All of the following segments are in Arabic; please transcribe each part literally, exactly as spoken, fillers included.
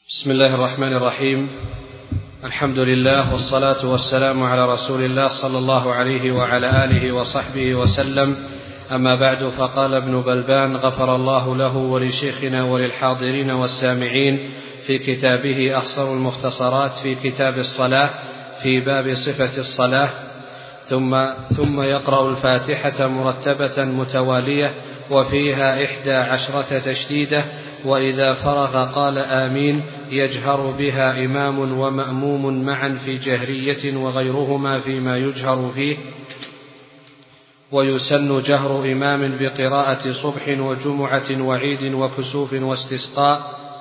بسم الله الرحمن الرحيم. الحمد لله والصلاة والسلام على رسول الله صلى الله عليه وعلى آله وصحبه وسلم. أما بعد، فقال ابن بلبان غفر الله له ولشيخنا وللحاضرين والسامعين في كتابه أخصر المختصرات في كتاب الصلاة في باب صفة الصلاة: ثم, ثم يقرأ الفاتحة مرتبة متوالية وفيها إحدى عشرة تشديدة، وإذا فرغ قال آمين، يجهر بها إمام ومأموم معا في جهرية وغيرهما فيما يجهر فيه. ويسن جهر إمام بقراءة صبح وجمعة وعيد وكسوف واستسقاء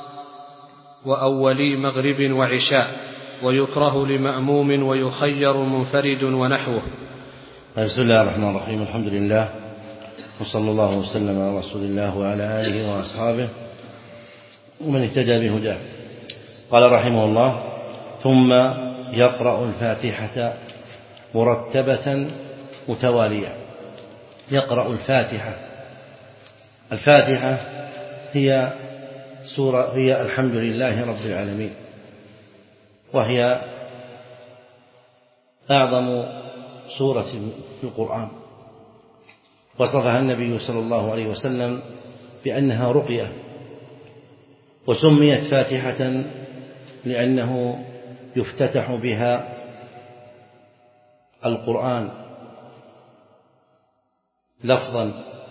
وأولي مغرب وعشاء، ويكره لمأموم ويخير منفرد ونحوه. بسم الله الرحمن الرحيم. الحمد لله وصلى الله وسلم على رسول الله وعلى آله وأصحابه ومن اهتدى بهداه. قال رحمه الله: ثم يقرأ الفاتحة مرتبة متوالية. يقرأ الفاتحة. الفاتحة هي سورة هي الحمد لله رب العالمين، وهي أعظم سورة في القرآن، وصفها النبي صلى الله عليه وسلم بأنها رقية، وسميت فاتحة لأنه يفتتح بها القرآن لفظا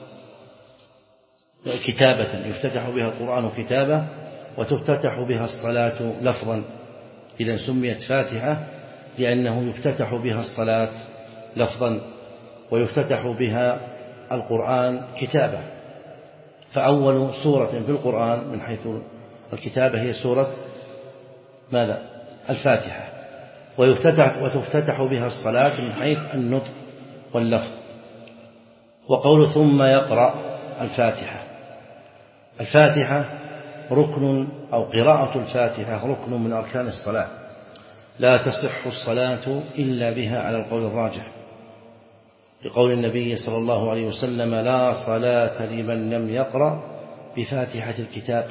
كتابة، يفتتح بها القرآن كتابة وتفتتح بها الصلاة لفظا. إذن سميت فاتحة لأنه يفتتح بها الصلاة لفظا ويفتتح بها القرآن كتابة. فأول سورة في القرآن من حيث الكتابة هي سورة ماذا؟ الفاتحة، ويفتتح وتفتتح بها الصلاة من حيث النطق واللفظ. وقول ثم يقرأ الفاتحة. الفاتحة ركن أو قراءة الفاتحة ركن من أركان الصلاة، لا تصح الصلاة إلا بها على القول الراجح، لقول النبي صلى الله عليه وسلم: لا صلاة لمن لم يقرأ بفاتحة الكتاب.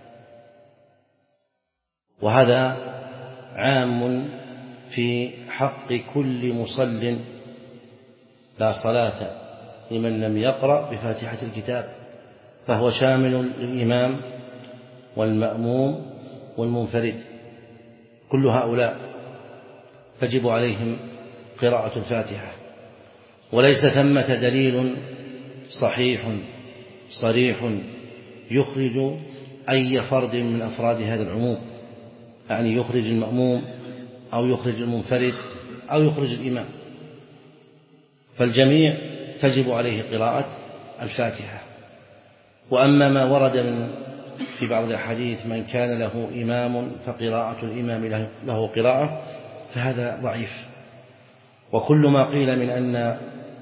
وهذا عام في حق كل مصل، لا صلاة لمن لم يقرأ بفاتحة الكتاب، فهو شامل للإمام والمأموم والمنفرد، كل هؤلاء تجب عليهم قراءة الفاتحة. وليس ثمة دليل صحيح صريح يخرج أي فرد من أفراد هذا العموم، يعني يخرج المأموم أو يخرج المنفرد أو يخرج الإمام، فالجميع تجب عليه قراءة الفاتحة. وأما ما ورد من في بعض الأحاديث من كان له إمام فقراءة الإمام له قراءة، فهذا ضعيف. وكل ما قيل من أن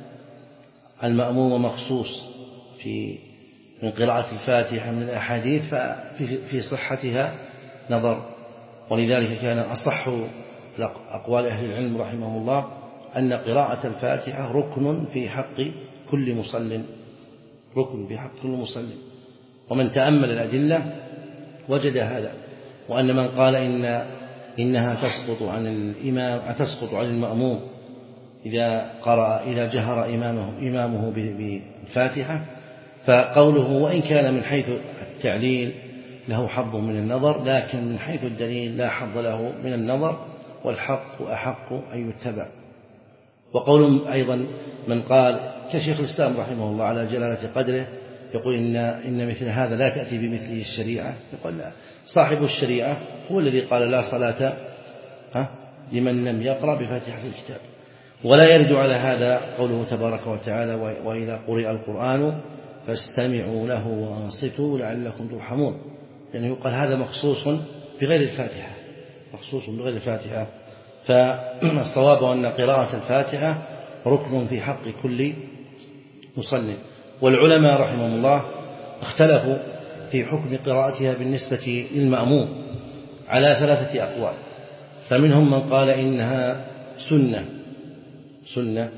المأموم مخصوص في من قراءة الفاتحة من الأحاديث ففي صحتها نظر، ولذلك كان أصح أقوال أهل العلم رحمه الله أن قراءة الفاتحة ركن في حق كل مصل، ركن في حق كل مصل. ومن تأمل الأدلة وجد هذا، وأن من قال إن إنها تسقط عن الإمام تسقط عن المأموم إذا قرأ إذا جهر إمامه إمامه بالفاتحة، فقوله وإن كان من حيث التعليل له حظ من النظر، لكن من حيث الدليل لا حظ له من النظر، والحق أحق أن يتبع. وقول أيضا من قال كشيخ الإسلام رحمه الله على جلالة قدره يقول إن, إن مثل هذا لا تأتي بمثله الشريعة، يقول لا، صاحب الشريعة هو الذي قال لا صلاة لمن لم يقرأ بفاتحة الكتاب. ولا يرد على هذا قوله تبارك وتعالى: وإذا قرئ القرآن فاستمعوا له وأنصتوا لعلكم ترحمون. يعني يقال هذا مخصوص بغير الفاتحة، مخصوص بغير الفاتحة. فالصواب أن قراءة الفاتحة ركن في حق كل مصلي. والعلماء رحمهم الله اختلفوا في حكم قراءتها بالنسبة للمأموم على ثلاثة أقوال. فمنهم من قال إنها سنة سنة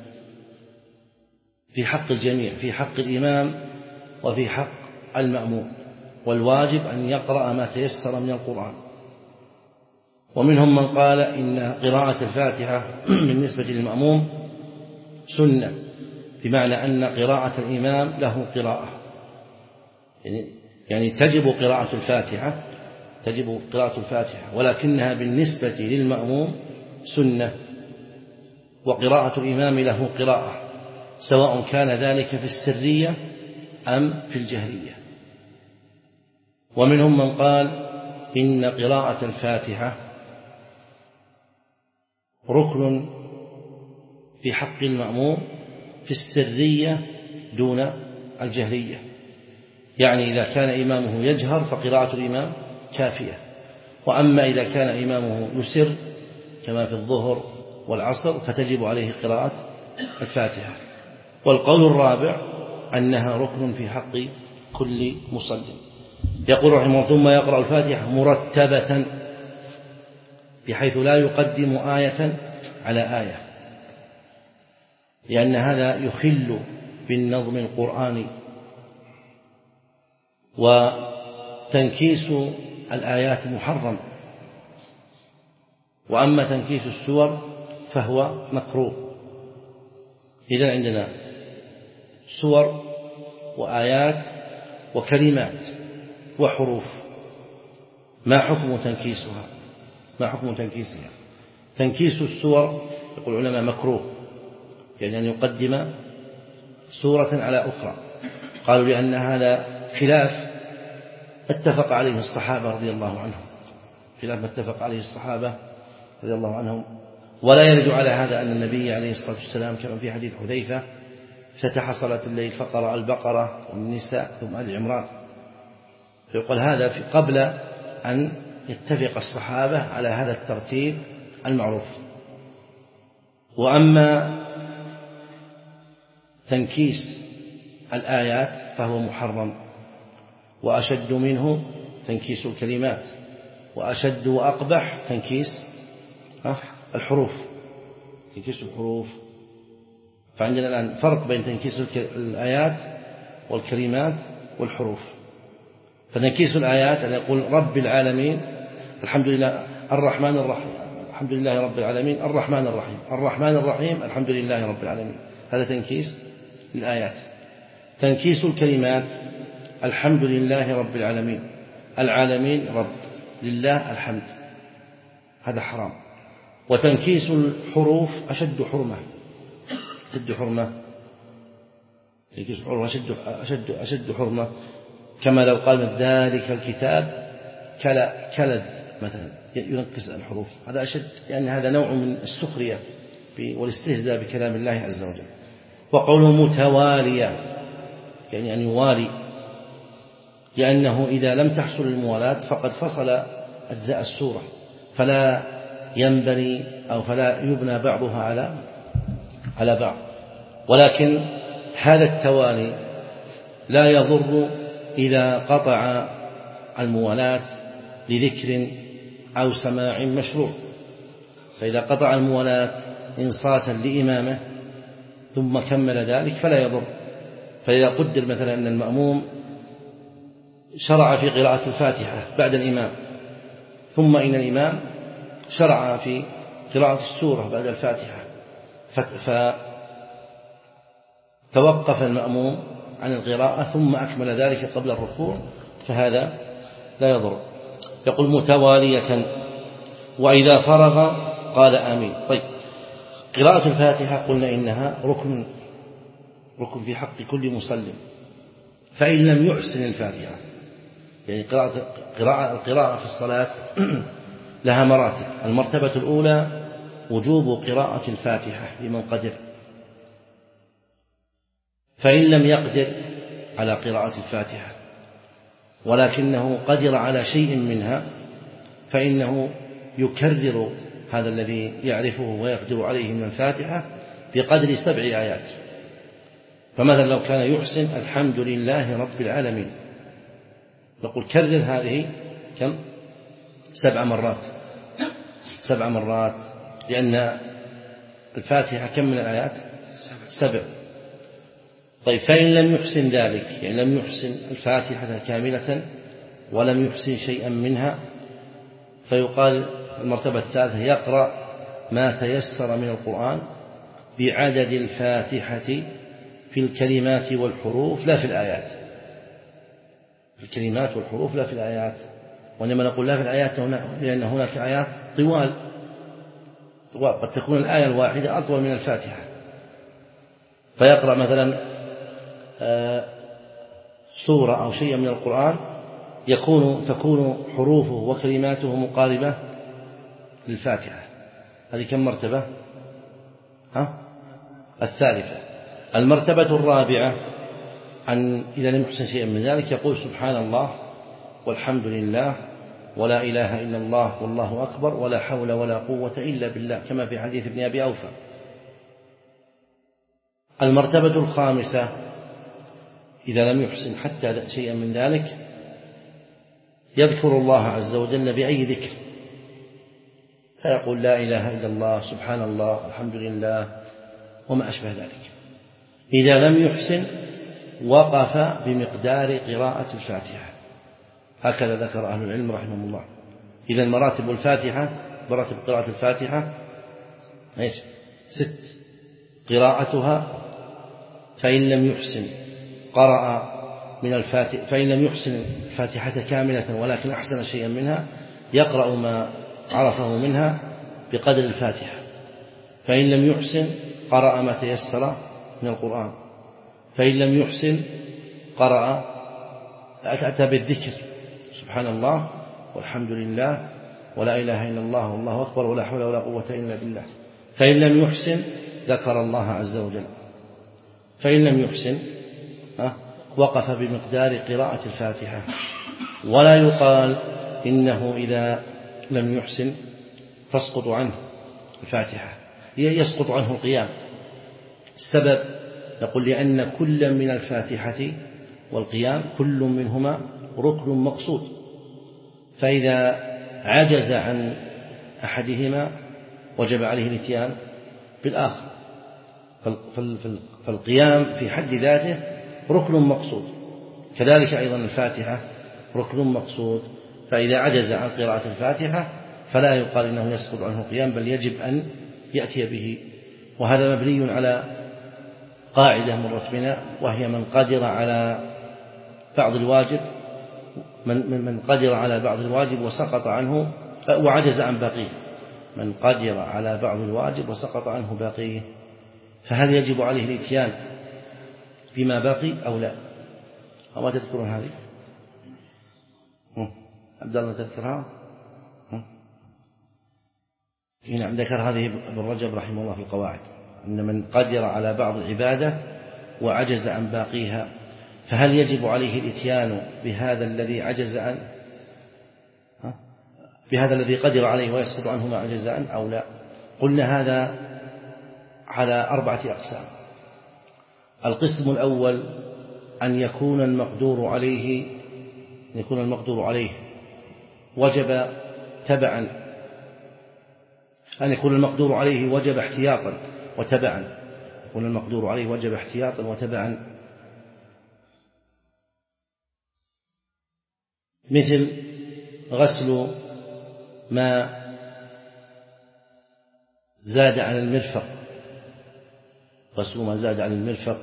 في حق الجميع، في حق الإمام وفي حق المأموم، والواجب أن يقرأ ما تيسر من القرآن. ومنهم من قال إن قراءة الفاتحة بالنسبة للمأموم سنة، بمعنى أن قراءة الإمام له قراءة، يعني, يعني تجب قراءة الفاتحة تجب قراءة الفاتحة ولكنها بالنسبة للمأموم سنة، وقراءة الإمام له قراءة، سواء كان ذلك في السرية أم في الجهرية. ومنهم من قال إن قراءة الفاتحة ركن في حق المأموم في السرية دون الجهرية، يعني إذا كان إمامه يجهر فقراءة الإمام كافية، وأما إذا كان إمامه يسر كما في الظهر والعصر فتجب عليه قراءة الفاتحة. والقول الرابع أنها ركن في حق كل مصل. يقول رحمه الله: ثم يقرأ الفاتحة مرتبة بحيث لا يقدم آية على آية، لأن هذا يخل بالنظم القرآني، وتنكيس الآيات محرم، وأما تنكيس السور فهو مكروه. إذن عندنا سور وآيات وكلمات وحروف، ما حكم تنكيسها؟ ما حكم تنكيسها؟ تنكيس السور يقول العلماء مكروه، يعني أن يقدم سورة على أخرى، قالوا لأن هذا خلاف اتفق عليه الصحابة رضي الله عنهم، خلاف ما اتفق عليه الصحابة رضي الله عنهم. ولا يرد على هذا أن النبي عليه الصلاة والسلام كما في حديث حذيفة فتح صلاة الليل فقرأ البقرة والنساء ثم آل عمران، فيقول هذا في قبل أن يتفق الصحابة على هذا الترتيب المعروف. وأما تنكيس الآيات فهو محرم، وأشد منه تنكيس الكلمات، وأشد وأقبح تنكيس الحروف تنكيس الحروف. فعندنا الآن فرق بين تنكيس الآيات والكلمات والحروف. فتنكيس الآيات أن يقول رب العالمين الحمد لله الرحمن الرحيم الحمد لله رب العالمين الرحمن الرحيم الرحمن الرحيم الحمد لله رب العالمين، هذا تنكيس الآيات. تنكيس الكلمات الحمد لله رب العالمين، العالمين رب، لله الحمد، هذا حرام. وتنكيس الحروف أشد حرمة أشد حرمة تنكيس الحروف أشد, أشد, أشد حرمة، كما لو قال ذلك الكتاب كلا كلد مثلا ينكس الحروف، هذا أشد، لأن يعني هذا نوع من السخرية والاستهزاء بكلام الله عز وجل. وقوله متواليا يعني أن يوالي، لأنه إذا لم تحصل الموالاة فقد فصل أجزاء السورة، فلا ينبني أو فلا يبنى بعضها على على بعض. ولكن هذا التوالي لا يضر إذا قطع الموالاة لذكر أو سماع مشروع، فإذا قطع الموالاة إنصاتا لإمامه ثم كمل ذلك فلا يضر. فإذا قدر مثلا أن المأموم شرع في قراءة الفاتحة بعد الإمام، ثم إن الإمام شرع في قراءة السورة بعد الفاتحة، فتوقف المأموم عن القراءة ثم أكمل ذلك قبل الركوع، فهذا لا يضر. يقول متوالية، وإذا فرغ قال آمين. طيب، قراءة الفاتحة قلنا إنها ركن ركن في حق كل مسلم، فإن لم يحسن الفاتحة، يعني قراءة قراءة القراءة في الصلاة لها مراتب. المرتبة الأولى وجوب قراءة الفاتحة لمن قدر، فإن لم يقدر على قراءة الفاتحة ولكنه قدر على شيء منها فإنه يكرر هذا الذي يعرفه ويقدر عليه من الفاتحة بقدر سبع آيات. فمثلا لو كان يحسن الحمد لله رب العالمين، نقول كرر هذه كم؟ سبع مرات سبع مرات لأن الفاتحة كم من الآيات؟ سبع. طيب، فإن لم يحسن ذلك، يعني لم يحسن الفاتحة كاملة ولم يحسن شيئا منها، فيقال المرتبة الثالثة يقرأ ما تيسر من القرآن بعدد الفاتحة في الكلمات والحروف لا في الآيات، في الكلمات والحروف لا في الآيات. وإنما نقول لا في الآيات لأن هناك آيات طوال، قد تكون الآية الواحدة أطول من الفاتحة، فيقرأ مثلا سورة أو شيئا من القرآن يكون تكون حروفه وكلماته مقاربة للفاتحة. هذه كم مرتبة؟ ها؟ الثالثة. المرتبة الرابعة أن إذا لم يحسن شيئا من ذلك يقول سبحان الله والحمد لله ولا إله إلا الله والله أكبر ولا حول ولا قوة إلا بالله، كما في حديث ابن أبي أوفى. المرتبة الخامسة إذا لم يحسن حتى شيئا من ذلك يذكر الله عز وجل بأي ذكر، فيقول لا إله إلا الله سبحان الله الحمد لله وما أشبه ذلك. إذا لم يحسن وقف بمقدار قراءة الفاتحة، هكذا ذكر أهل العلم رحمهم الله. إذا مراتب الفاتحة مراتب قراءة الفاتحة إيش؟ ست: قراءتها، فإن لم يحسن قرأ من الفاتحة، فإن لم يحسن الفاتحة كاملة ولكن أحسن شيئا منها يقرأ ما عرفه منها بقدر الفاتحة، فإن لم يحسن قرأ ما تيسر من القرآن، فإن لم يحسن قرأ أتى بالذكر سبحان الله والحمد لله ولا إله إلا الله والله أكبر ولا حول ولا قوة إلا بالله، فإن لم يحسن ذكر الله عز وجل، فإن لم يحسن وقف بمقدار قراءة الفاتحة. ولا يقال إنه إذا لم يحسن تسقط عنه الفاتحة، يسقط عنه القيام. السبب نقول لأن كل من الفاتحة والقيام كل منهما ركن مقصود، فإذا عجز عن أحدهما وجب عليه الاتيان بالآخر، فالقيام في حد ذاته ركن مقصود، كذلك أيضا الفاتحة ركن مقصود، فإذا عجز عن قراءة الفاتحة فلا يقال إنه يسقط عنه القيام، بل يجب أن يأتي به. وهذا مبني على قاعدة مرت بنا، وهي من قدر على بعض الواجب من من قدر على بعض الواجب وسقط عنه وعجز عن باقيه، من قدر على بعض الواجب وسقط عنه باقيه، فهل يجب عليه الاتيان بما بقي أو لا؟ أو ما تذكرون هذه؟ عبد الله تذكرها؟ نعم، ذكر هذه ابن رجب رحمه الله في القواعد، أن من قدر على بعض العبادة وعجز عن باقيها فهل يجب عليه الاتيان بهذا الذي عجز عن بهذا الذي قدر عليه ويسقط عنه ما عجز عنه أو لا؟ قلنا هذا على أربعة أقسام. القسم الأول أن يكون المقدور عليه أن يكون المقدور عليه وجب تبعا أن يكون المقدور عليه وجب احتياطا وتبعا يكون المقدور عليه وجب احتياطا وتبعا، مثل غسل ما زاد عن المرفق، غسل ما زاد عن المرفق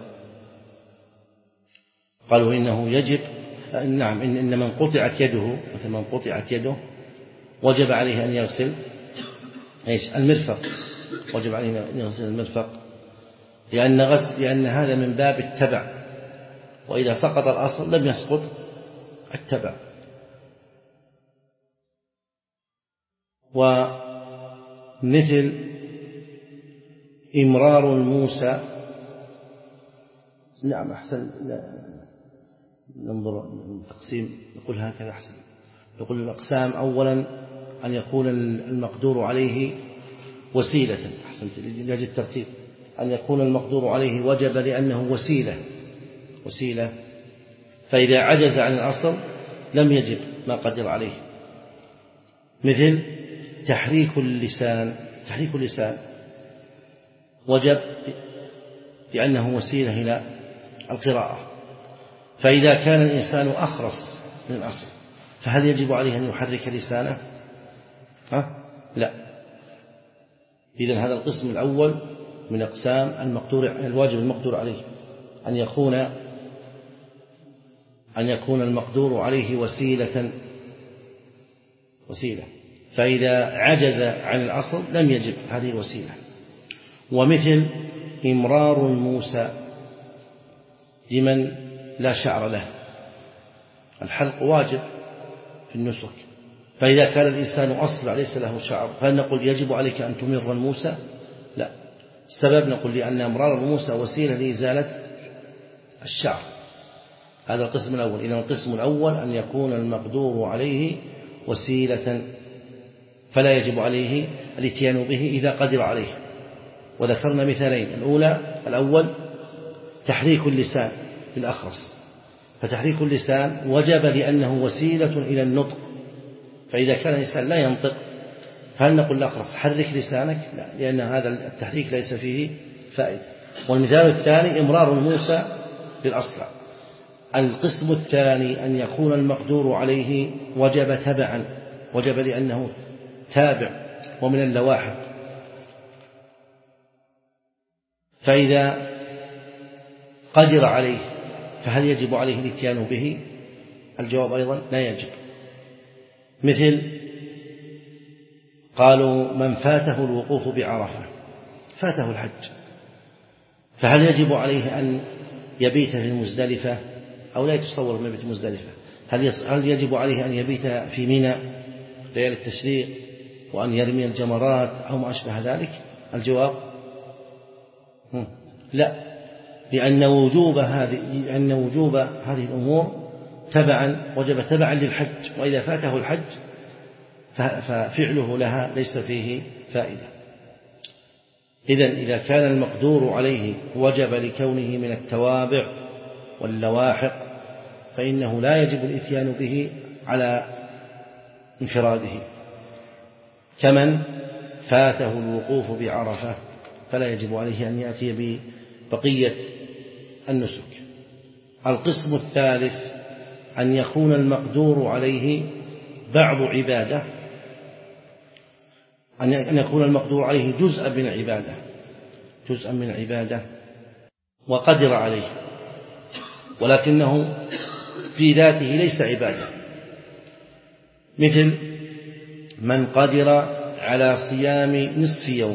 قالوا إنه يجب، نعم، إن من قطعت يده، مثل من قطعت يده وجب عليه أن يغسل إيش؟ المرفق، وجب عليه أن يغسل المرفق، لأن غسل لأن هذا من باب التبع، وإذا سقط الأصل لم يسقط التبع. ومثل إمرار الموسى، نعم أحسن، ننظر التقسيم نقول هكذا أحسن، نقول الأقسام أولا أن يكون المقدور عليه وسيلة، أحسنت لأجل الترتيب، أن يكون المقدور عليه وجب لأنه وسيلة وسيلة فإذا عجز عن الأصل لم يجب ما قدر عليه. مثل تحريك اللسان، تحريك اللسان وجب لأنه وسيلة إلى القراءة، فإذا كان الإنسان أخرس من الأصل فهل يجب عليه أن يحرك لسانه؟ ها؟ لا. إذن هذا القسم الأول من أقسام المقدور الواجب المقدور عليه أن يكون أن يكون المقدور عليه وسيلة وسيلة فإذا عجز عن الأصل لم يجب هذه الوسيلة. ومثل إمرار موسى لمن لا شعر له، الحلق واجب في النسك، فإذا كان الإنسان أصلع ليس له شعر فهل نقول يجب عليك أن تمر الموسى؟ لا. السبب نقول لأن إمرار الموسى وسيلة لإزالة الشعر. هذا القسم الأول. إذن القسم الأول أن يكون المقدور عليه وسيلة فلا يجب عليه الاتيان به إذا قدر عليه. وذكرنا مثالين، الأولى الأول تحريك اللسان بالأخرس، فتحريك اللسان وجب لأنه وسيلة إلى النطق، فإذا كان الإنسان لا ينطق فهل نقول الأخرس حرك لسانك؟ لا، لأن هذا التحريك ليس فيه فائدة. والمثال الثاني إمرار موسى بالأصلع. القسم الثاني أن يكون المقدور عليه وجب تبعا، وجب لأنه تابع ومن اللواحق، فإذا قدر عليه فهل يجب عليه الاتيان به؟ الجواب أيضا لا يجب. مثل قالوا من فاته الوقوف بعرفة، فاته الحج، فهل يجب عليه أن يبيت في المزدلفة أو لا يتصور من بيت مزدلفة؟ هل يجب عليه أن يبيت في منى ليالي التشريق وأن يرمي الجمرات أو ما أشبه ذلك؟ الجواب لا، لأن وجوب هذه لأن وجوب هذه الأمور تبعا وجب تبعا للحج، وإذا فاته الحج ففعله لها ليس فيه فائدة. إذن إذا كان المقدور عليه وجب لكونه من التوابع واللواحق فإنه لا يجب الإتيان به على انفراده، كمن فاته الوقوف بعرفة فلا يجب عليه أن يأتي ببقية النسك. القسم الثالث أن يكون المقدور عليه بعض عبادة، أن يكون المقدور عليه جزءا من العبادة جزءا من العبادة وقدر عليه، ولكنه في ذاته ليس عبادة. مثل من قدر على صيام نصف يوم،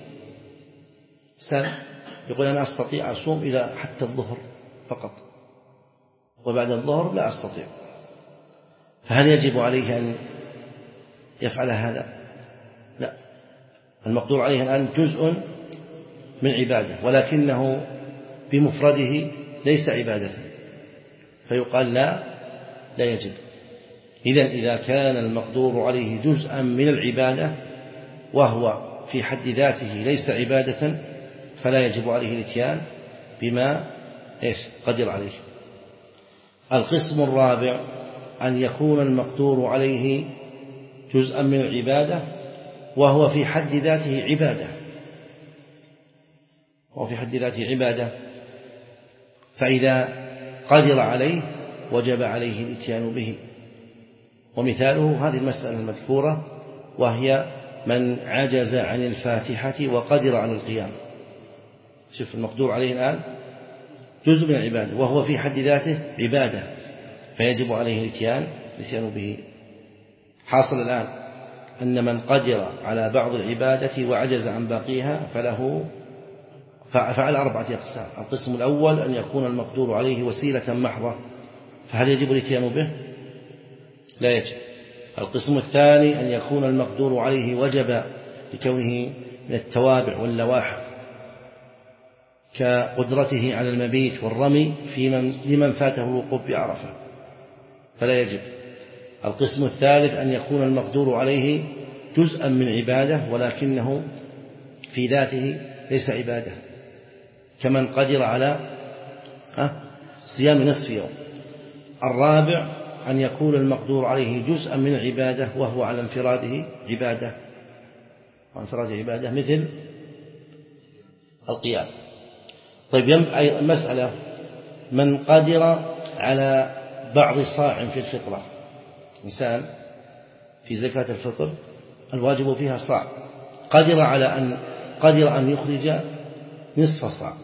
سنة يقول أنا أستطيع أصوم إلى حتى الظهر فقط، وبعد الظهر لا أستطيع، فهل يجب عليه أن يفعل هذا؟ لا. المقدور عليه الآن جزء من عبادة ولكنه بمفرده ليس عبادة، فيقال لا لا يجب. إذن إذا كان المقدور عليه جزءا من العبادة وهو في حد ذاته ليس عبادة فلا يجب عليه الاتيان بما إيش قدر عليه. القسم الرابع أن يكون المقدور عليه جزءا من العبادة وهو في حد ذاته عبادة وهو في حد ذاته عبادة فإذا قدر عليه وجب عليه الاتيان به. ومثاله هذه المسألة المذكورة، وهي من عجز عن الفاتحة وقدر على القيام. شوف المقدور عليه الآن جزء من العبادة وهو في حد ذاته عبادة، فيجب عليه الاتيان الاتيان به. حاصل الآن أن من قدر على بعض العبادة وعجز عن باقيها فله فعل أربعة أقسام. القسم الأول أن يكون المقدور عليه وسيلة محضة، فهل يجب الاتيان به؟ لا يجب. القسم الثاني أن يكون المقدور عليه وجب لكونه من التوابع واللواحق كقدرته على المبيت والرمي في من لمن فاته الوقوف بعرفة فلا يجب. القسم الثالث أن يكون المقدور عليه جزءا من عبادة ولكنه في ذاته ليس عبادة، كمن قدر على صيام نصف يوم. الرابع أن يكون المقدور عليه جزءا من عبادة وهو على انفراده عبادة وانفراده عبادة مثل القيام. طيب مسألة من قدر على بعض صاع في الفطرة، إنسان في زكاة الفطر الواجب فيها صاع، قدر على أن قدر أن يخرج نصف صاع،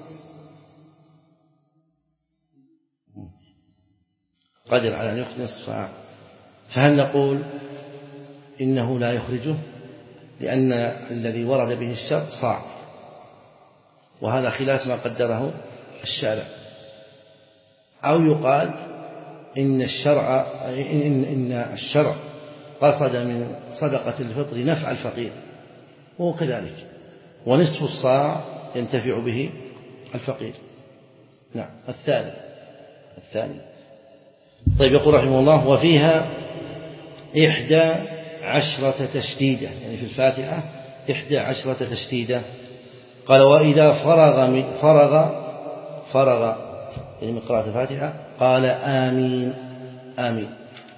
قدر على أن يخرج نصف صاع، فهل نقول إنه لا يخرجه لأن الذي ورد به الشرع صاع، وهذا خلاف ما قدره الشارع، أو يقال إن الشرع إن, إن الشرع قصد من صدقة الفطر نفع الفقير، وهو كذلك، ونصف الصاع ينتفع به الفقير. نعم. الثاني الثاني طيب، يقول رحمه الله: وفيها إحدى عشرة تشديدة، يعني في الفاتحة إحدى عشرة تشديدة. قال: وإذا فرغ من فرغ فرغ يعني من قراءة الفاتحة قال آمين آمين.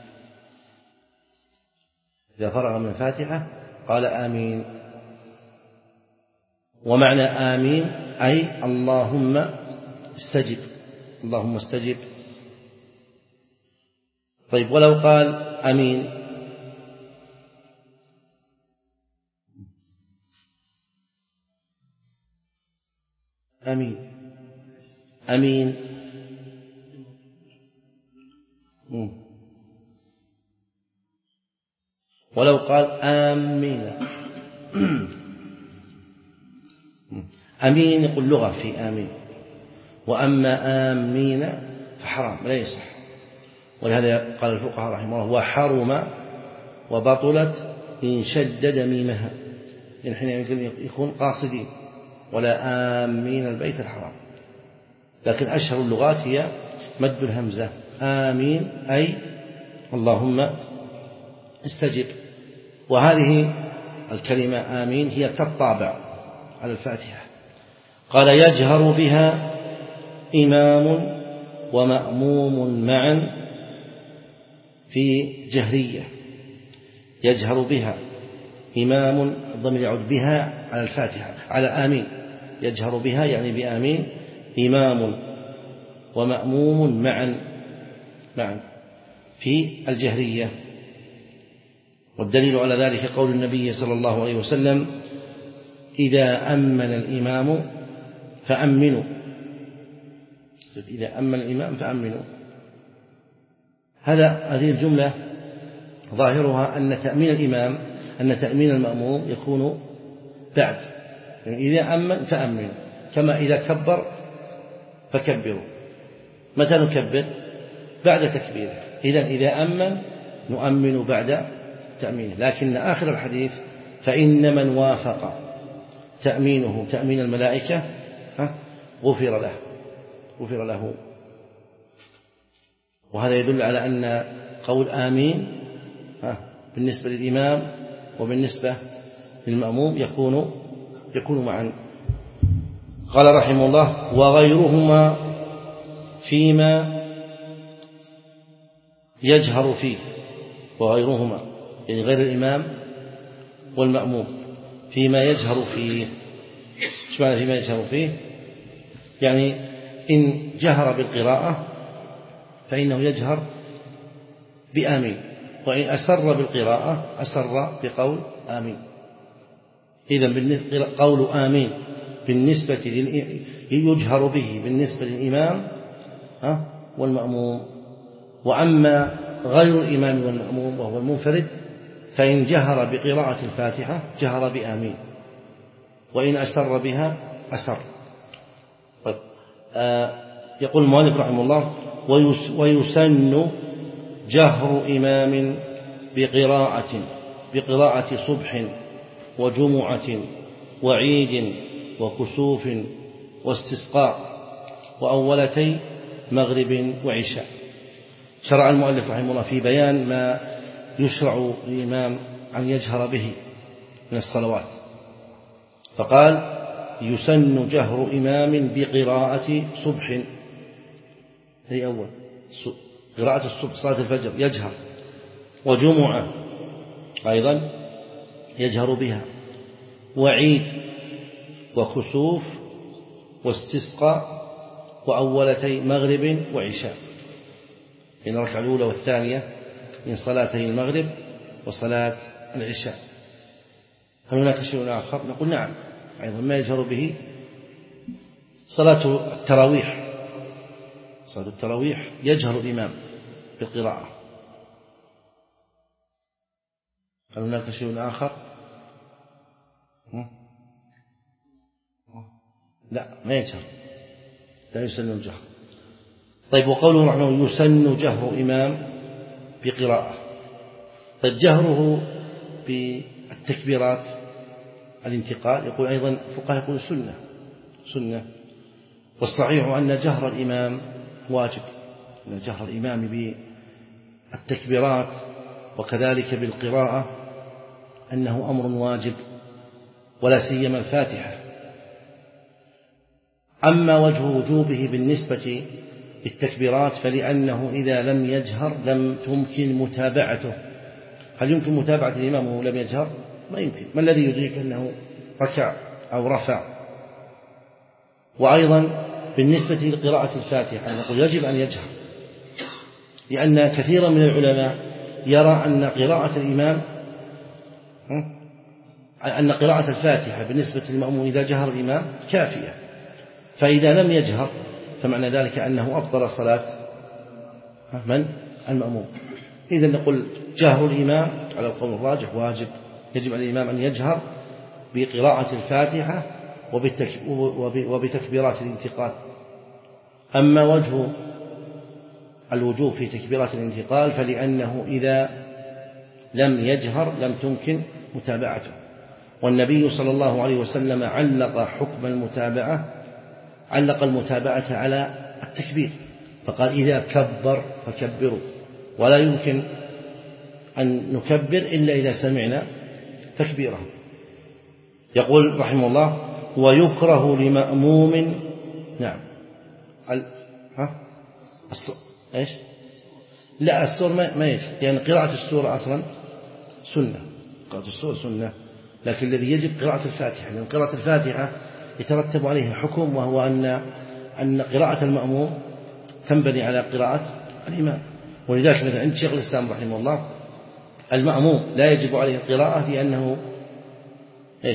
إذا فرغ من الفاتحة قال آمين. ومعنى آمين أي اللهم استجب، اللهم استجب. طيب، ولو قال أمين أمين أمين ولو قال آمين أمين يقول لغة في آمين، وأما آمين فحرام لا يصح. ولهذا قال الفقهاء رحمه الله: وحرم وبطلت إن شدد ميمها، يعني حين يكون قاصدين، ولا آمين البيت الحرام. لكن أشهر اللغات هي مد الهمزة، آمين أي اللهم استجب. وهذه الكلمة آمين هي كالطابع على الفاتحة. قال: يجهر بها إمام ومأموم معا في جهرية. يجهر بها إمام، الضمير يعود بها على الفاتحة على آمين، يجهر بها يعني بآمين إمام ومأموم معا معا في الجهرية. والدليل على ذلك قول النبي صلى الله عليه وسلم: إذا أمن الإمام فأمنوا، إذا أمن الإمام فأمنوا. هذا هذه الجملة ظاهرها أن تأمين الإمام أن تأمين المأموم يكون بعد، يعني إذا أمن فأمنوا، كما إذا كبر فكبروا. متى نكبر؟ بعد تكبيره. إذن إذا أمن نؤمن بعد تأمينه. لكن آخر الحديث: فإن من وافق تأمينه تأمين الملائكة غفر له غفر له. وهذا يدل على أن قول آمين بالنسبة للإمام وبالنسبة للمأموم يكون يكون معا. قال رحمه الله: وغيرهما فيما يجهر فيه. وغيرهما يعني غير الإمام والمأموم فيما يجهر فيه. ايش معنى فيما يجهر فيه؟ يعني إن جهر بالقراءة فإنه يجهر بآمين، وإن أسر بالقراءة أسر بقول آمين. إذن قول آمين بالنسبة يجهر به بالنسبة للإمام والمأموم. وأما غير الإمام والمأموم وهو المنفرد فإن جهر بقراءة الفاتحة جهر بآمين، وإن أسر بها أسر. طيب. آه يقول المؤلف رحمه الله: ويسن جهر إمام بقراءة بقراءة صبح وجمعة وعيد وكسوف واستسقاء وأولتي مغرب وعشاء. شرع المؤلف رحمه الله في بيان ما يشرع الإمام أن يجهر به من الصلوات، فقال: يسن جهر إمام بقراءة صبح، هي أول قراءة الصبح صلاة الفجر يجهر، وجمعة أيضا يجهر بها، وعيد وكسوف واستسقاء وأولتي مغرب وعشاء، من الركعة الأولى والثانية من صلاتي المغرب وصلاة العشاء. هل هناك شيء آخر؟ نقول نعم، أيضا ما يجهر به صلاة التراويح. صلاة التراويح يجهر الإمام بالقراءة. هل هناك شيء آخر؟ لا، ما يجهر، لا يسن الجهر. طيب، وقوله رحمه يسن جهر إمام بقراءة. طيب، جهره بالتكبيرات الانتقال يقول أيضا فقهاء يقول سنة سنة والصحيح أن جهر الإمام واجب، أن جهر الإمام بالتكبيرات وكذلك بالقراءة أنه أمر واجب، ولا سيما الفاتحة. أما وجه وجوبه بالنسبة للتكبيرات فلأنه إذا لم يجهر لم تمكن متابعته. هل يمكن متابعة الإمام وهو لم يجهر؟ ما يمكن. ما الذي يدرك أنه ركع أو رفع؟ وأيضا بالنسبة لقراءة الفاتحة نقول يجب أن يجهر، لأن كثيرا من العلماء يرى أن قراءة الإمام أن قراءة الفاتحة بالنسبة للمأموم إذا جهر الإمام كافية، فإذا لم يجهر فمعنى ذلك أنه أبطل صلاة من؟ المأموم. إذا نقول جهر الإمام على القول الراجح واجب، يجب على الإمام أن يجهر بقراءة الفاتحة وبتكبيرات الانتقال. أما وجه الوجوب في تكبيرات الانتقال فلأنه إذا لم يجهر لم تمكن متابعته، والنبي صلى الله عليه وسلم علق حكم المتابعة علق المتابعة على التكبير، فقال إذا كبر فكبروا، ولا يمكن أن نكبر إلا إذا سمعنا تكبيره. يقول رحمه الله ويكره لمأموم نعم ال... ها الص... إيش لا السور ما, ما يجب، لأن يعني قراءة السورة أصلا سنة، قراءة السورة سنة، لكن الذي يجب قراءة الفاتحة، لأن قراءة الفاتحة يترتب عليها حكم، وهو أن أن قراءة المأموم تنبني على قراءة الإمام. ولذلك مثلا عند شيخ الإسلام رحمه الله المأموم لا يجب عليه القراءة لأنه إيش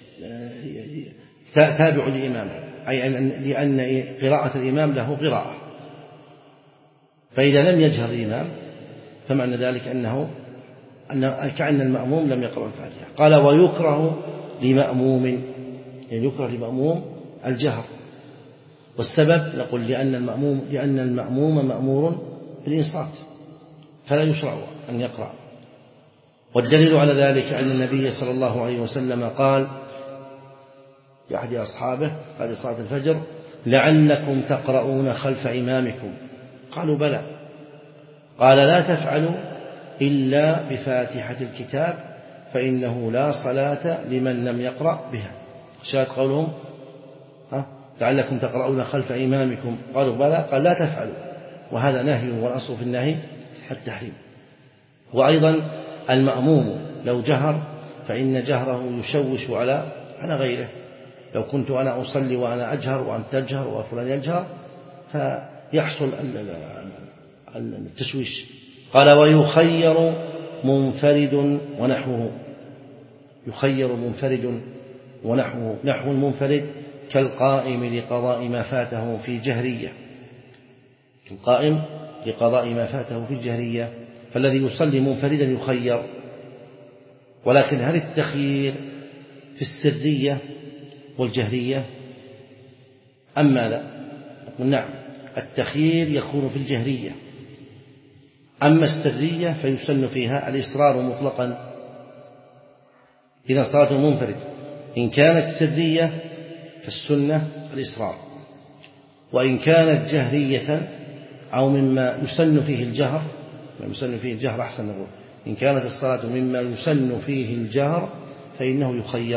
تابع لإمامه، أي لأن قراءة الإمام له قراءة، فإذا لم يجهر الإمام فمعنى ذلك أنه أن كأن المأموم لم يقرأ الفاتحة. قال ويكره لمأموم، يعني يكره لمأموم الجهر، والسبب نقول لأن المأموم لأن المأموم مأمور بالإنصات فلا يشرع أن يقرأ. والدليل على ذلك أن النبي صلى الله عليه وسلم قال لأحد أصحابه بعد صلاة الفجر لعلكم تقرؤون خلف إمامكم، قالوا بلى، قال لا تفعلوا إلا بفاتحة الكتاب فإنه لا صلاة لمن لم يقرأ بها. شاهد قولهم ها لعلكم تقرؤون خلف إمامكم، قالوا بلى، قال لا تفعلوا، وهذا نهي، والأصل في النهي التحريم. وأيضا المأموم لو جهر فإن جهره يشوش على على غيره، لو كنت أنا أصلي وأنا أجهر وأنت تجهر وفلان يجهر فيحصل التشويش. قال ويخير منفرد ونحوه، يخير منفرد ونحوه، نحو المنفرد كالقائم لقضاء ما فاته في جهرية، القائم لقضاء ما فاته في الجهرية، فالذي يصلي منفردا يخير. ولكن هل التخيير في السرية والجهرية أم ماذا؟ نقول نعم، التخيير يكون في الجهرية، أما السرية فيسن فيها الإصرار مطلقا. إذا صلاة المنفرد إن كانت سرية فالسنة الإصرار، وإن كانت جهرية أو مما يسن فيه الجهر، مما يسن فيه الجهر أحسن نقول، إن كانت الصلاة مما يسن فيه الجهر فإنه يخير،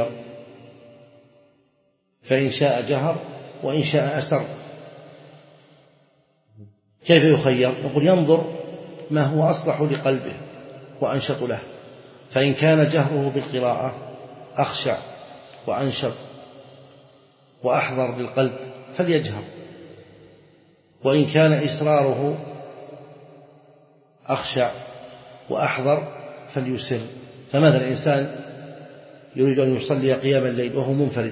فإن شاء جهر وإن شاء أسر. كيف يخير؟ نقول ينظر ما هو أصلح لقلبه وأنشط له، فإن كان جهره بالقراءة أخشع وأنشط وأحضر للقلب فليجهر، وإن كان إصراره أخشع وأحضر فليسر. فماذا الإنسان يريد أن يصلي قيام الليل وهو منفرد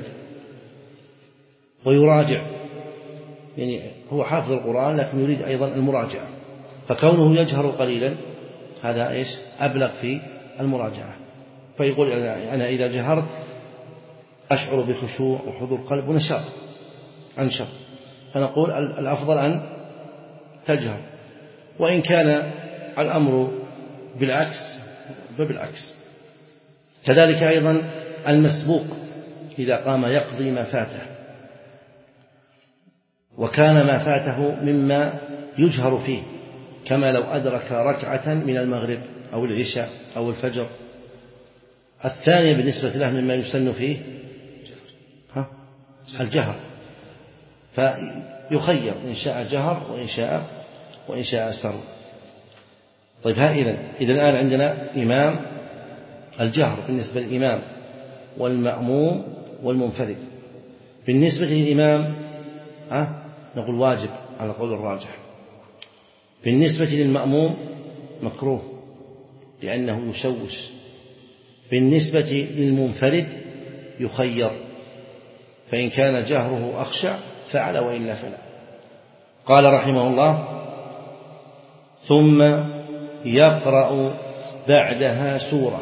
ويراجع، يعني هو حافظ القرآن لكن يريد أيضا المراجعة، فكونه يجهر قليلا هذا إيش أبلغ في المراجعة، فيقول أنا إذا جهرت أشعر بخشوع وحضور قلب ونشاط أنشط، فنقول الأفضل أن تجهر، وإن كان الأمر بالعكس فبالعكس. كذلك أيضا المسبوق إذا قام يقضي ما فاته وكان ما فاته مما يجهر فيه، كما لو أدرك ركعة من المغرب أو العشاء أو الفجر، الثانية بالنسبة له مما يسن فيه ها الجهر، فيخير إن شاء جهر وإن شاء وإن شاء سر. طيب ها إذن إذا الآن عندنا إمام الجهر بالنسبة للإمام والمأموم والمنفرد. بالنسبة للإمام أه نقول واجب على قول الراجح. بالنسبة للمأموم مكروه لأنه يشوش. بالنسبة للمنفرد يخير، فإن كان جهره أخشع فعل وإلا فلا. قال رحمه الله ثم يقرأ بعدها سورة.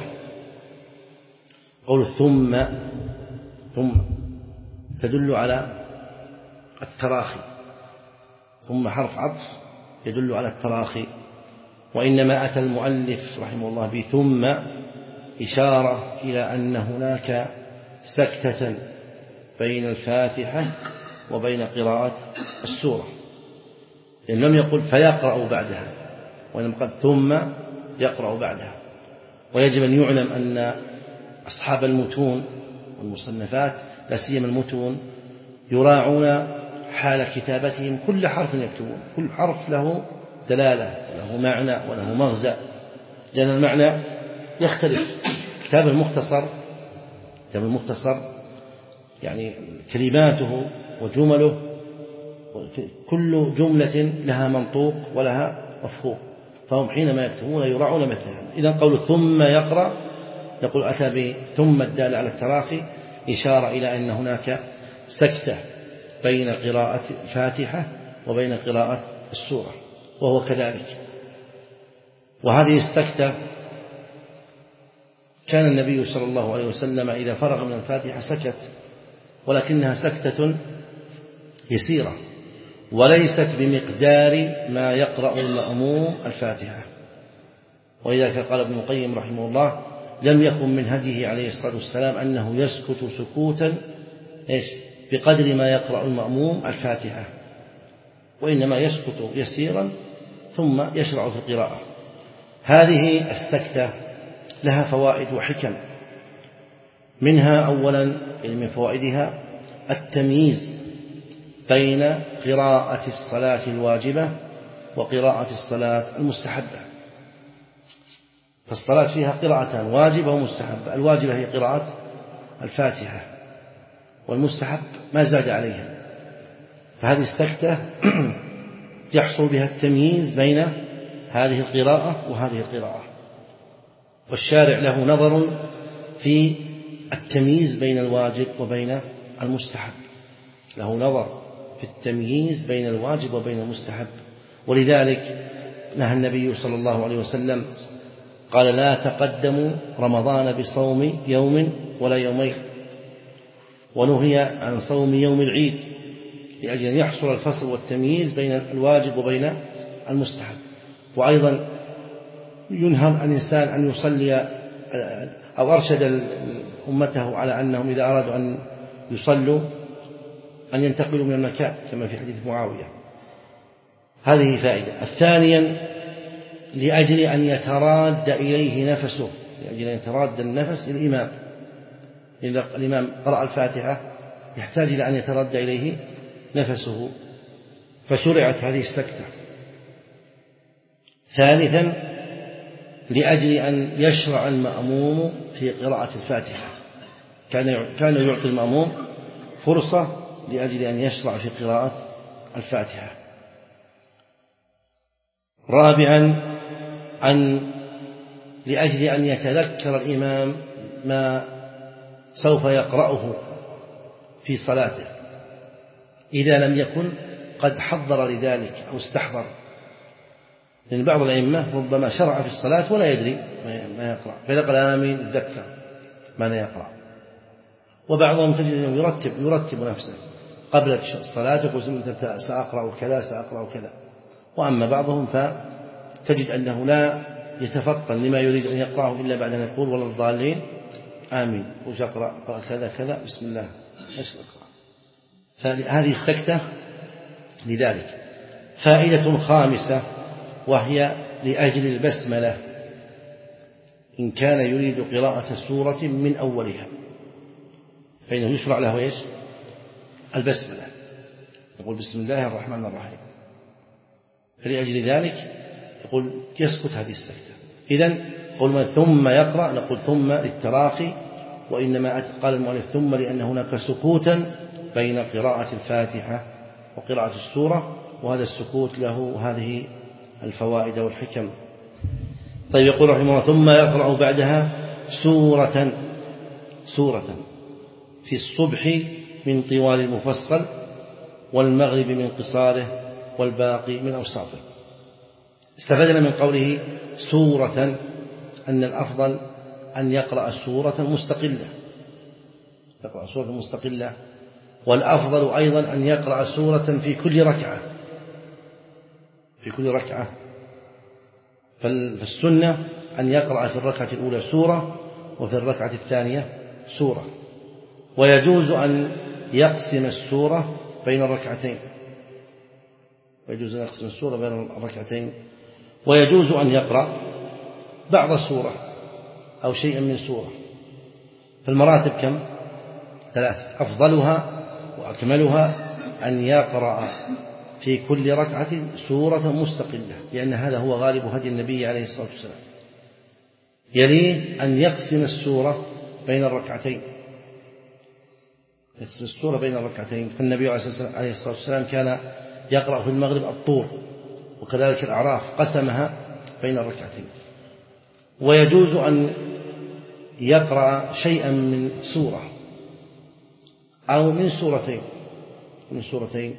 قول ثم ثم تدل على التراخي، ثم حرف عطف يدل على التراخي، وإنما أتى المؤلف رحمه الله بثم إشارة إلى أن هناك سكتة بين الفاتحة وبين قراءة السورة، لأن لم يقل فيقرأ بعدها، وإنما قد ثم يقرأ بعدها. ويجب أن يعلم أن أصحاب المتون والمصنفات لا سيما المتون يراعون حال كتابتهم كل حرف يكتبون، كل حرف له دلالة وله معنى وله مغزى، لأن المعنى يختلف. كتاب المختصر كتاب المختصر يعني كلماته وجمله كل جملة لها منطوق ولها مفهوم، فهم حينما يكتبون يراعون مثلها. إذا قول ثم يقرأ يقول أتى بثم الدالة على التراخي إشارة إلى أن هناك سكتة بين قراءة الفاتحة وبين قراءة السورة، وهو كذلك. وهذه السكتة كان النبي صلى الله عليه وسلم إذا فرغ من الفاتحة سكت، ولكنها سكتة يسيرة وليست بمقدار ما يقرأ المأموم الفاتحة. ولذلك قال ابن القيم رحمه الله لم يكن من هديه عليه الصلاة والسلام أنه يسكت سكوتا إيش بقدر ما يقرأ المأموم الفاتحة، وإنما يسكت يسيرا ثم يشرع في القراءة. هذه السكتة لها فوائد وحكم، منها أولا من فوائدها التمييز بين قراءة الصلاة الواجبة وقراءة الصلاة المستحبة. فالصلاة فيها قراءتان واجبة ومستحبة، الواجبة هي قراءة الفاتحة، والمستحب ما زاد عليها. فهذه السكتة يحصل بها التمييز بين هذه القراءة وهذه القراءة، والشارع له نظر في التمييز بين الواجب وبين المستحب، له نظر في التمييز بين الواجب وبين المستحب. ولذلك نهى النبي صلى الله عليه وسلم قال لا تقدموا رمضان بصوم يوم ولا يومين، ونهي عن صوم يوم العيد لأجل أن يحصل الفصل والتمييز بين الواجب وبين المستحب. وأيضا ينهى عن الإنسان أن يصلي أو أرشد أمته على أنهم إذا أرادوا أن يصلوا أن ينتقلوا من المكان كما في حديث معاوية. هذه فائدة. الثانيا لأجل أن يتراد إليه نفسه، لأجل أن يتراد النفس الإمام، إذا الإمام قرأ الفاتحة يحتاج إلى أن يترد إليه نفسه، فشرعت هذه السكتة. ثالثا لأجل أن يشرع المأموم في قراءة الفاتحة، كان كان يعطي المأموم فرصة لأجل أن يشرع في قراءة الفاتحة. رابعا أن لأجل أن يتذكر الإمام ما سوف يقرأه في صلاته إذا لم يكن قد حضر لذلك أو استحضر. لأن بعض الأئمة ربما شرع في الصلاة ولا يدري ما يقرأ، فإذا قال آمين يتذكر ماذا يقرأ. وبعضهم تجد أنه يرتب يرتب نفسه قبل الصلاة، يقول سأقرأ كذا سأقرأ كذا. وأما بعضهم فتجد أنه لا يتفطن لما يريد أن يقرأه إلا بعد أن يقول ولا الضالين آمين وش أقرأ كذا كذا بسم الله إيش أقرأ. فهذه السكتة لذلك. فائدة خامسة وهي لأجل البسملة إن كان يريد قراءة سورة من أولها فإنه يشرع له إيش؟ البسملة، يقول بسم الله الرحمن الرحيم. فلأجل ذلك يقول يسكت هذه السكتة. إذن قل من ثم يقرأ نقول ثم للتراخي، وإنما قال المؤلف ثم لأن هناك سكوتا بين قراءة الفاتحة وقراءة السورة، وهذا السكوت له هذه الفوائد والحكم. طيب يقول رحمه الله ثم يقرأ بعدها سورة سورة في الصبح من طوال المفصل والمغرب من قصاره والباقي من أوساطه. استفدنا من قوله سورة أن الأفضل أن يقرأ سورة مستقلة، يقرأ سورة مستقلة، والأفضل أيضا أن يقرأ سورة في كل ركعة في كل ركعة. فالسنة أن يقرأ في الركعة الأولى سورة وفي الركعة الثانية سورة، ويجوز أن يقسم السورة بين الركعتين ويجوز أن يقسم السورة بين الركعتين ويجوز أن يقرأ بعض سورة أو شيئا من سورة. فالمراتب كم؟ ثلاث، أفضلها وأكملها أن يقرأ في كل ركعة سورة مستقلة، لأن هذا هو غالب هدي النبي عليه الصلاة والسلام. يليه أن يقسم السورة بين الركعتين يقسم السورة بين الركعتين. فالنبي عليه الصلاة والسلام كان يقرأ في المغرب الطور وكذلك الأعراف قسمها بين الركعتين. ويجوز أن يقرأ شيئا من سورة أو من سورتين من سورتين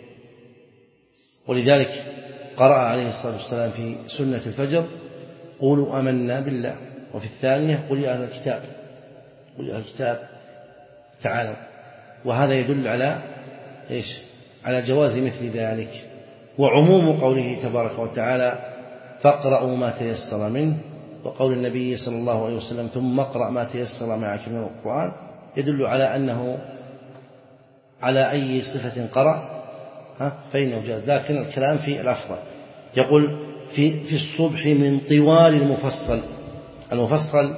ولذلك قرأ عليه الصلاة والسلام في سنة الفجر قولوا آمنا بالله، وفي الثانية قل يا أهل الكتاب قل يا أهل الكتاب تعالوا. وهذا يدل على إيش؟ على جواز مثل ذلك. وعموم قوله تبارك وتعالى فاقرأوا ما تيسر منه، وقول النبي صلى الله عليه وسلم ثم اقرأ ما تيسر معك من القرآن يدل على أنه على أي صفة قرأ فإنه جاز، لكن الكلام في الأفضل. يقول في في الصبح من طوال المفصل. المفصل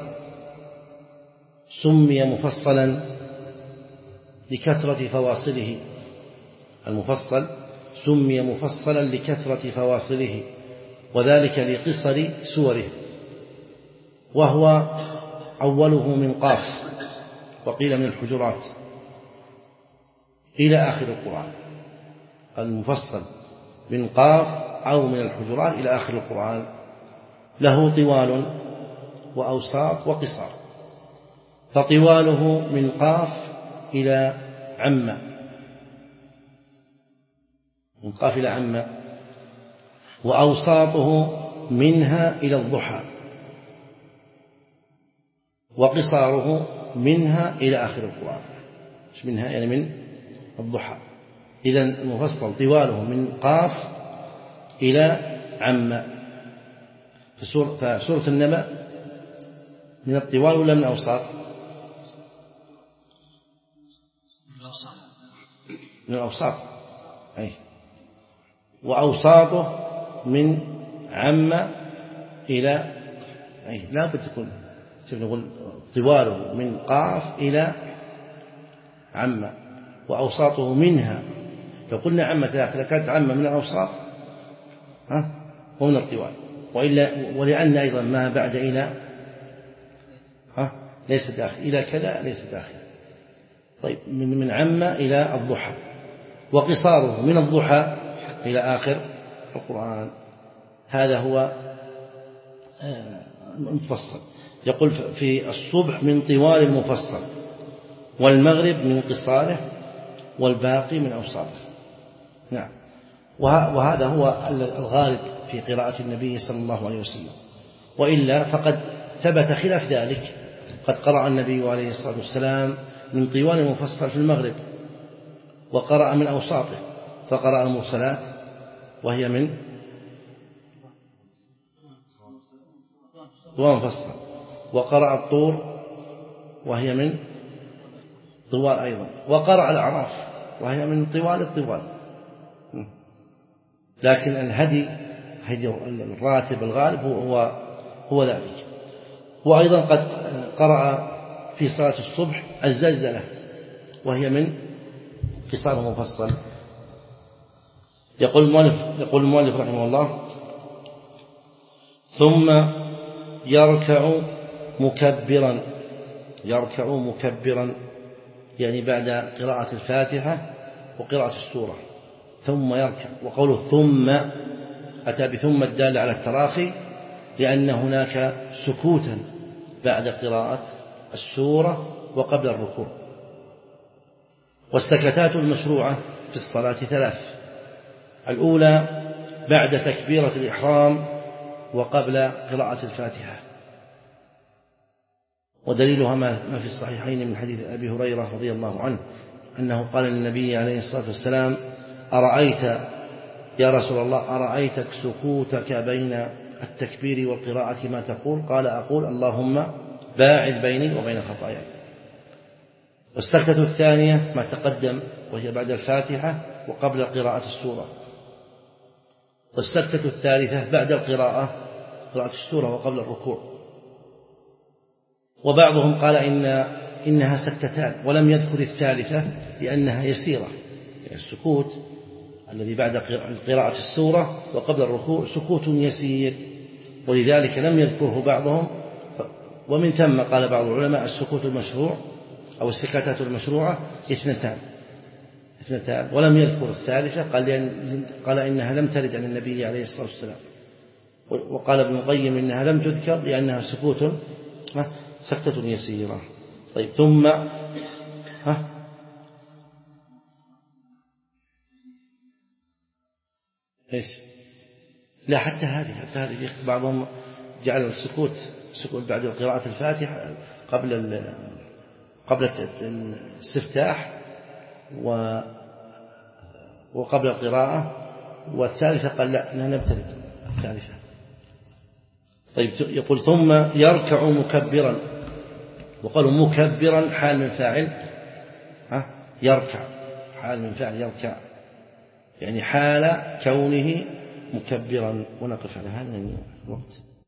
سمي مفصلا لكثرة فواصله المفصل سمي مفصلا لكثرة فواصله وذلك لقصر سوره، وهو أوله من قاف وقيل من الحجرات إلى آخر القرآن. المفصل من قاف أو من الحجرات إلى آخر القرآن له طوال وأوساط وقصار. فطواله من قاف إلى عم من قاف إلى عم وأوساطه منها إلى الضحى وقصاره منها إلى آخر القرآن. مش منها يعني من الضحى. إذن المفصل طواله من قاف إلى عم. فسورة النبأ من الطوال ولا من الأوساط؟ من الأوساط. أي. وأوساطه من عم إلى أي لا بتكون شوف نقول طواله من قاف إلى عم وأوساطه منها. لو قلنا عم ثلاثة لكانت عم من الأوساط ها ومن الطوال، وإلا ولأن أيضا ما بعد إلى ها ليس داخل إلى كذا ليس داخل. طيب من من عم إلى الضحى وقصاره من الضحى إلى آخر القرآن. هذا هو المفصل. يقول في الصبح من طوال المفصل والمغرب من قصاره والباقي من أوساطه. نعم. وهذا هو الغالب في قراءة النبي صلى الله عليه وسلم، وإلا فقد ثبت خلاف ذلك. قد قرأ النبي عليه الصلاة والسلام من طوال المفصل في المغرب، وقرأ من أوساطه، فقرأ المرسلات وهي من طوال مفصل، وقرأ الطور وهي من طوال أيضا، وقرأ الأعراف وهي من طوال الطوال. لكن الهدي هدي الراتب الغالب هو هو ذلك. وأيضا قد قرأ في صلاة الصبح الزلزلة وهي من قصار مفصل. يقول المؤلف يقول المؤلف رحمه الله: ثم يركع مكبرا. يركع مكبرا يعني بعد قراءة الفاتحة وقراءة السورة، ثم يركع. وقوله ثم أتى بثم الدالة على التراخي، لأن هناك سكوتا بعد قراءة السورة وقبل الركوع. والسكتات المشروعة في الصلاة ثلاث: الأولى بعد تكبيرة الإحرام وقبل قراءة الفاتحة، ودليلها ما في الصحيحين من حديث أبي هريرة رضي الله عنه أنه قال للنبي عليه الصلاة والسلام: أرأيت يا رسول الله أرأيتك سكوتك بين التكبير والقراءة ما تقول؟ قال: أقول اللهم باعد بيني وبين خطاياي. والسكتة الثانية ما تقدم، وهي بعد الفاتحة وقبل قراءة السورة. والسكتة الثالثة بعد القراءة، قراءة السورة وقبل الركوع. وبعضهم قال إن إنها سكتتان ولم يذكر الثالثة لأنها يسيرة، يعني السكوت الذي بعد قراءة السورة وقبل الركوع سكوت يسير، ولذلك لم يذكره بعضهم. ومن ثم قال بعض العلماء السكوت المشروع أو السكتات المشروعة اثنتان اثنتان ولم يذكر الثالثة، قال لأن قال إنها لم ترد عن النبي عليه الصلاة والسلام. وقال ابن القيم إنها لم تذكر لأنها سكوت سكتة يسيرة. طيب ثم ها إيش؟ لا حتى هذه حتى هذه بعضهم جعل السكوت السكوت بعد قراءة الفاتحة قبل قبل الاستفتاح وقبل القراءة، والثالثة قال لا أنها لم ترد الثالثة. طيب يقول ثم يركع مكبرا، وقالوا مكبرا حال من فاعل ها يركع، حال من فاعل يركع يعني حال كونه مكبرا. ونقف على هذا الوقت.